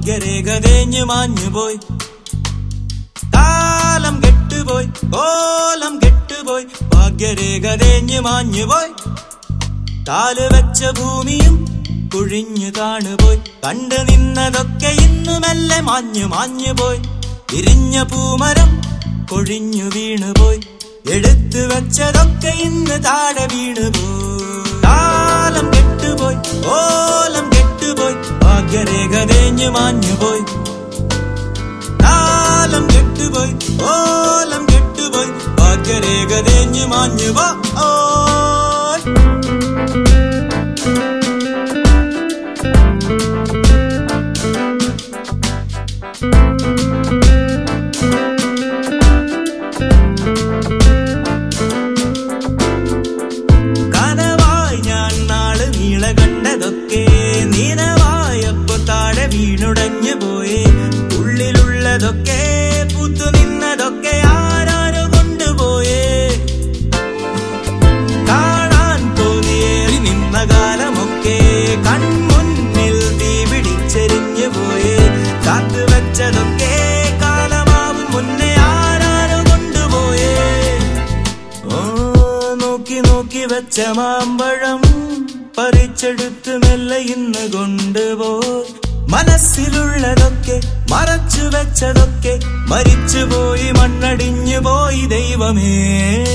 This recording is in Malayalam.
ഭാഗ്യരേഖ തേഞ്ഞു മാഞ്ഞുപോയി. കാലം കെട്ടുപോയി, കോലം കെട്ടുപോയി, ഭാഗ്യരേഖ തേഞ്ഞു മാഞ്ഞുപോയി. കാല് വെച്ച ഭൂമിയും കുഴിഞ്ഞു കാണുപോയി. കണ്ടു നിന്നതൊക്കെ ഇന്നു മെല്ലെ മാഞ്ഞു മാഞ്ഞുപോയി. വിരിഞ്ഞ പൂമരം കൊഴിഞ്ഞു വീണുപോയി. എടുത്തു വെച്ചതൊക്കെ ഇന്ന് താഴെ വീണുപോയി. കാലം കെട്ടുപോയി, കോലം കെട്ടുപോയി, ഭാഗ്യരേഖ തേഞ്ഞു മാഞ്ഞുപോയി. കാലം കെട്ടുപോയി, കോലം കെട്ടുപോയി, ഭാഗ്യരേഖ തേഞ്ഞു മാഞ്ഞുപോയി. കണ്ടതൊക്കെ നീനവായപ്പോ താഴെ വീണുടഞ്ഞു പോയി. ഉള്ളിലുള്ളതൊക്കെ പൂത്തു നിന്നതൊക്കെ ആരാരോ കൊണ്ടുപോയേ. കാണാൻ തോന്നിയേറി നിന്ന കാലമൊക്കെ കൺമുന്നിൽ തീ പിടിച്ചെരിഞ്ഞു പോയേ. കാത്തു വെച്ചതൊക്കെ കാലമാവും മുന്നേ ആരാരോ കൊണ്ടുപോയേ. ഓ നോക്കി നോക്കി വെച്ച മാമ്പഴം പറിച്ചെടുത്ത് മെല്ലെ ഇന്ന് കൊണ്ടുപോയി. മനസ്സിലുള്ളതൊക്കെ മറച്ചു വെച്ചതൊക്കെ മരിച്ചുപോയി, മണ്ണടിഞ്ഞു പോയി. ദൈവമേ